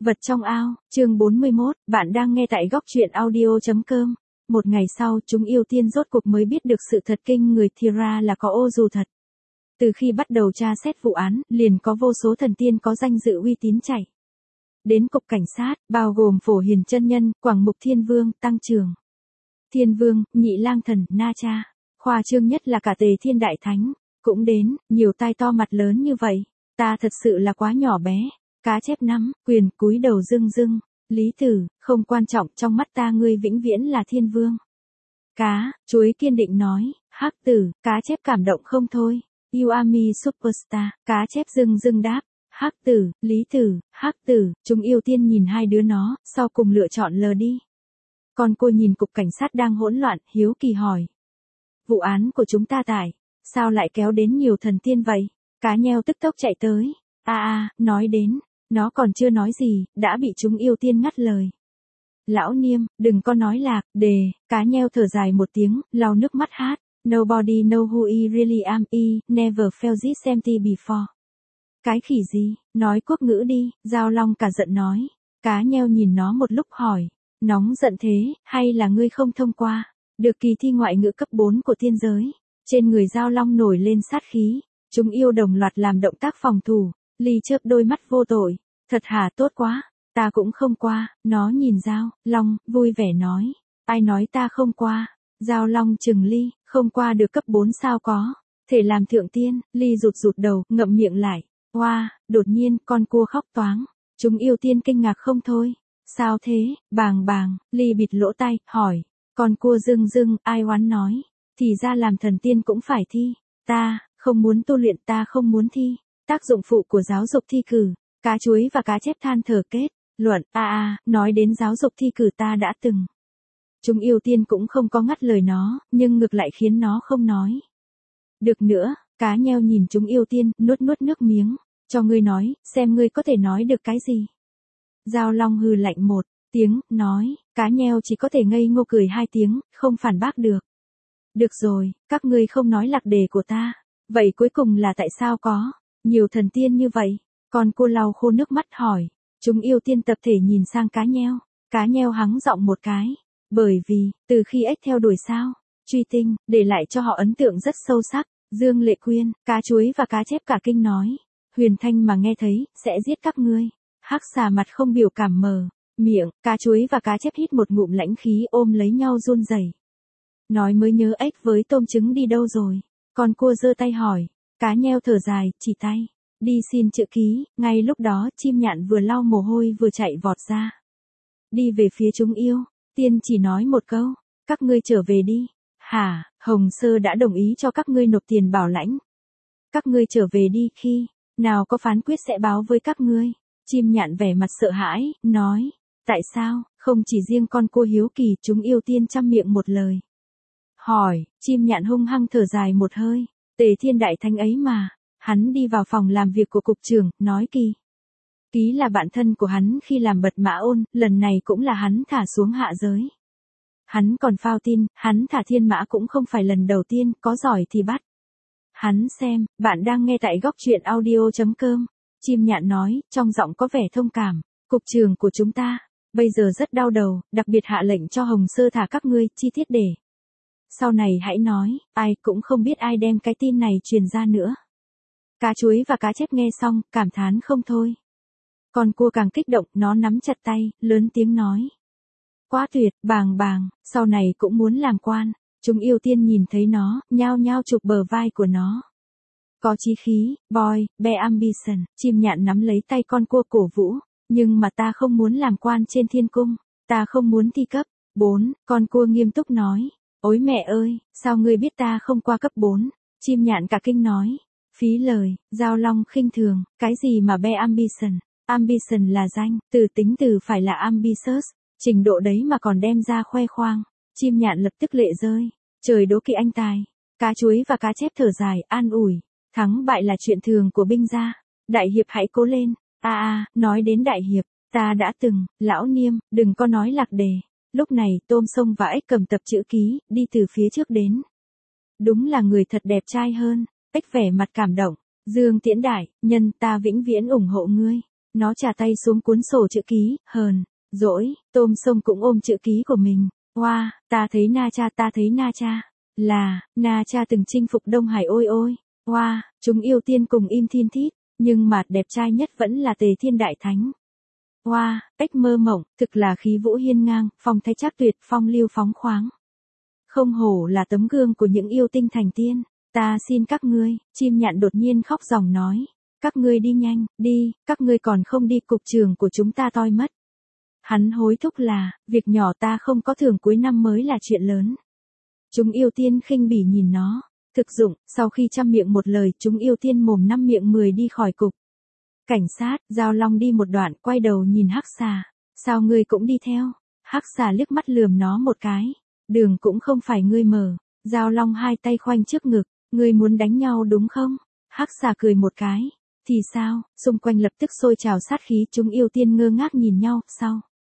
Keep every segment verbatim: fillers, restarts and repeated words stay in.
Vật trong ao, chương bốn mươi mốt, bạn đang nghe tại góc truyện audio chấm com. Một ngày sau, chúng yêu tiên rốt cuộc mới biết được sự thật kinh người Thera là có ô dù thật. Từ khi bắt đầu tra xét vụ án, liền có vô số thần tiên có danh dự uy tín chạy đến cục cảnh sát, bao gồm Phổ Hiền chân nhân, Quảng Mục Thiên Vương, Tăng Trường Thiên Vương, Nhị Lang Thần, Na Cha. Khoa trương nhất là cả Tề Thiên Đại Thánh cũng đến, nhiều tai to mặt lớn như vậy, ta thật sự là quá nhỏ bé. Cá chép nắm quyền cúi đầu dưng dưng, Lý Tử, không quan trọng, trong mắt ta ngươi vĩnh viễn là thiên vương. Cá, chuối kiên định nói. Hắc Tử, cá chép cảm động không thôi. You are me superstar, cá chép dưng dưng đáp. Hắc Tử, Lý Tử, Hắc Tử, chúng yêu tiên nhìn hai đứa nó, sau cùng lựa chọn lờ đi. Còn cô nhìn cục cảnh sát đang hỗn loạn, hiếu kỳ hỏi. Vụ án của chúng ta tại, sao lại kéo đến nhiều thần tiên vậy? Cá nheo tức tốc chạy tới. A a, nói đến. Nó còn chưa nói gì, đã bị chúng yêu tiên ngắt lời. Lão Niêm, đừng có nói lạc, đề, cá nheo thở dài một tiếng, lau nước mắt hát. Nobody know who I really am, I never felt this empty before. Cái khỉ gì, nói quốc ngữ đi, Giao Long cả giận nói. Cá nheo nhìn nó một lúc hỏi, nóng giận thế, hay là ngươi không thông qua, được kỳ thi ngoại ngữ cấp bốn của tiên giới. Trên người Giao Long nổi lên sát khí, chúng yêu đồng loạt làm động tác phòng thủ. Ly chớp đôi mắt vô tội. Thật hả, tốt quá, ta cũng không qua. Nó nhìn Giao Long, vui vẻ nói. Ai nói ta không qua? Giao Long chừng Ly, không qua được cấp bốn sao có. Thể làm thượng tiên. Ly rụt rụt đầu, ngậm miệng lại. Hoa, wow, đột nhiên, con cua khóc toáng. Chúng yêu tiên kinh ngạc không thôi. Sao thế, bàng bàng, Ly bịt lỗ tai, hỏi. Con cua dưng dưng, ai oán nói. Thì ra làm thần tiên cũng phải thi. Ta, không muốn tu luyện, ta không muốn thi. Tác dụng phụ của giáo dục thi cử. Cá chuối và cá chép than thở kết luận. A a, nói đến giáo dục thi cử ta đã từng. Chúng yêu tiên cũng không có ngắt lời nó, nhưng ngược lại khiến nó không nói được nữa. Cá nheo nhìn chúng yêu tiên, nuốt nuốt nước miếng. Cho ngươi nói, xem ngươi có thể nói được cái gì. Giao Long hừ lạnh một tiếng, nói. Cá nheo chỉ có thể ngây ngô cười hai tiếng, không phản bác được. Được rồi, các ngươi không nói lạc đề của ta. Vậy cuối cùng là tại sao có nhiều thần tiên như vậy? Còn cô lau khô nước mắt hỏi. Chúng yêu tiên tập thể nhìn sang cá nheo. Cá nheo hắng giọng một cái. Bởi vì, từ khi ếch theo đuổi sao, truy tinh, để lại cho họ ấn tượng rất sâu sắc. Dương Lệ Quyên, cá chuối và cá chép cả kinh nói. Huyền Thanh mà nghe thấy, sẽ giết các ngươi. Hắc Xà mặt không biểu cảm mờ miệng, cá chuối và cá chép hít một ngụm lãnh khí ôm lấy nhau run rẩy. Nói mới nhớ ếch với tôm trứng đi đâu rồi. Còn cua giơ tay hỏi. Cá nheo thở dài, chỉ tay. Đi xin chữ ký. Ngay lúc đó, chim nhạn vừa lau mồ hôi vừa chạy vọt ra. Đi về phía chúng yêu. Tiên chỉ nói một câu. Các ngươi trở về đi. Hả, Hồng Sơ đã đồng ý cho các ngươi nộp tiền bảo lãnh. Các ngươi trở về đi, khi nào có phán quyết sẽ báo với các ngươi. Chim nhạn vẻ mặt sợ hãi, nói. Tại sao, không chỉ riêng con cô hiếu kỳ, chúng yêu tiên trăm miệng một lời. Hỏi, chim nhạn hung hăng thở dài một hơi. Tề Thiên Đại Thánh ấy mà. Hắn đi vào phòng làm việc của cục trưởng, nói kỳ. Ký là bạn thân của hắn khi làm bật mã ôn, lần này cũng là hắn thả xuống hạ giới. Hắn còn phao tin, hắn thả thiên mã cũng không phải lần đầu tiên, có giỏi thì bắt. Hắn xem, bạn đang nghe tại góc truyện audio chấm com. Chim nhạn nói, trong giọng có vẻ thông cảm. Cục trưởng của chúng ta, bây giờ rất đau đầu, đặc biệt hạ lệnh cho Hồng Sơ thả các ngươi, chi tiết để. Sau này hãy nói, ai cũng không biết ai đem cái tin này truyền ra nữa. Cá chuối và cá chép nghe xong, cảm thán không thôi. Còn cua càng kích động, nó nắm chặt tay, lớn tiếng nói. Quá tuyệt, bàng bàng, sau này cũng muốn làm quan. Chúng yêu tiên nhìn thấy nó, nhao nhao chụp bờ vai của nó. Có chí khí, boy, bear ambition. Chim nhạn nắm lấy tay con cua cổ vũ. Nhưng mà ta không muốn làm quan trên thiên cung. Ta không muốn thi cấp bốn. Con cua nghiêm túc nói. Ôi mẹ ơi, sao ngươi biết ta không qua cấp bốn? Chim nhạn cả kinh nói. Phí lời. Giao Long khinh thường. Cái gì mà bear ambition? Ambition là danh, từ tính từ phải là ambitious. Trình độ đấy mà còn đem ra khoe khoang. Chim nhạn lập tức lệ rơi. Trời đố kỵ anh tài. Cá chuối và cá chép thở dài, an ủi. Thắng bại là chuyện thường của binh gia. Đại hiệp hãy cố lên. A a, nói đến đại hiệp, ta đã từng, lão Niêm, đừng có nói lạc đề. Lúc này, tôm sông và ếch cầm tập chữ ký, đi từ phía trước đến. Đúng là người thật đẹp trai hơn. Ếch vẻ mặt cảm động. Dương Tiễn Đại, nhân ta vĩnh viễn ủng hộ ngươi. Nó chà tay xuống cuốn sổ chữ ký, hờn, dỗi, tôm sông cũng ôm chữ ký của mình. Oa, wow, ta thấy Na Cha, ta thấy Na Cha. Là, Na Cha từng chinh phục Đông Hải ôi ôi. Oa, wow, chúng yêu tiên cùng im thiên thít, nhưng mà đẹp trai nhất vẫn là Tề Thiên Đại Thánh. Oa, wow, cách mơ mộng, thực là khí vũ hiên ngang, phong thái trác tuyệt, phong lưu phóng khoáng. Không hổ là tấm gương của những yêu tinh thành tiên. Ta xin các ngươi, chim nhạn đột nhiên khóc ròng nói. Các ngươi đi nhanh, đi, các ngươi còn không đi cục trường của chúng ta toi mất. Hắn hối thúc là, việc nhỏ ta không có thưởng cuối năm mới là chuyện lớn. Chúng yêu tiên khinh bỉ nhìn nó. Thực dụng, sau khi trăm miệng một lời, chúng yêu tiên mồm năm miệng mười đi khỏi cục. Cảnh sát, Giao Long đi một đoạn, quay đầu nhìn Hắc Xà. Sao ngươi cũng đi theo? Hắc Xà liếc mắt lườm nó một cái. Đường cũng không phải ngươi mở. Giao Long hai tay khoanh trước ngực. Ngươi muốn đánh nhau đúng không? Hắc Xà cười một cái. Thì sao? Xung quanh lập tức sôi trào sát khí, chúng yêu tiên ngơ ngác nhìn nhau, sau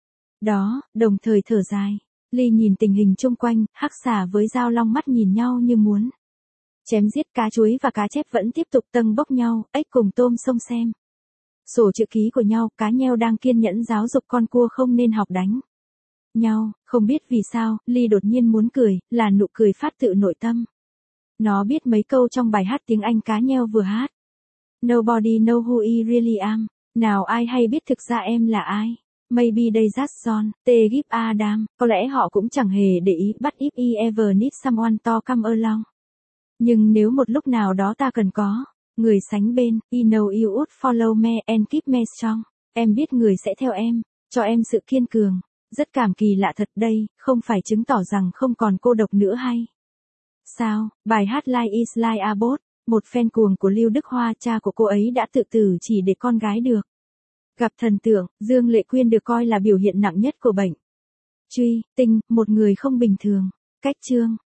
đó, đồng thời thở dài. Ly nhìn tình hình chung quanh, Hắc Xà với Giao Long mắt nhìn nhau như muốn chém giết. Cá chuối và cá chép vẫn tiếp tục tâng bốc nhau, ếch cùng tôm sông xem sổ chữ ký của nhau. Cá nheo đang kiên nhẫn giáo dục con cua không nên học đánh nhau. Không biết vì sao, Ly đột nhiên muốn cười, là nụ cười phát tự nội tâm. Nó biết mấy câu trong bài hát tiếng Anh cá nheo vừa hát. Nobody know who I really am. Nào ai hay biết thực ra em là ai? Maybe they just John, T. Gip Adam. Có lẽ họ cũng chẳng hề để ý, but if I ever need someone to come along. Nhưng nếu một lúc nào đó ta cần có người sánh bên, I know you would follow me and keep me strong. Em biết người sẽ theo em, cho em sự kiên cường. Rất cảm kỳ lạ thật đây, không phải chứng tỏ rằng không còn cô độc nữa hay sao? Bài hát Life is like a boat. Một fan cuồng của Lưu Đức Hoa, cha của cô ấy đã tự tử chỉ để con gái được gặp thần tượng. Dương Lệ Quyên được coi là biểu hiện nặng nhất của bệnh truy tinh, một người không bình thường. Cách chương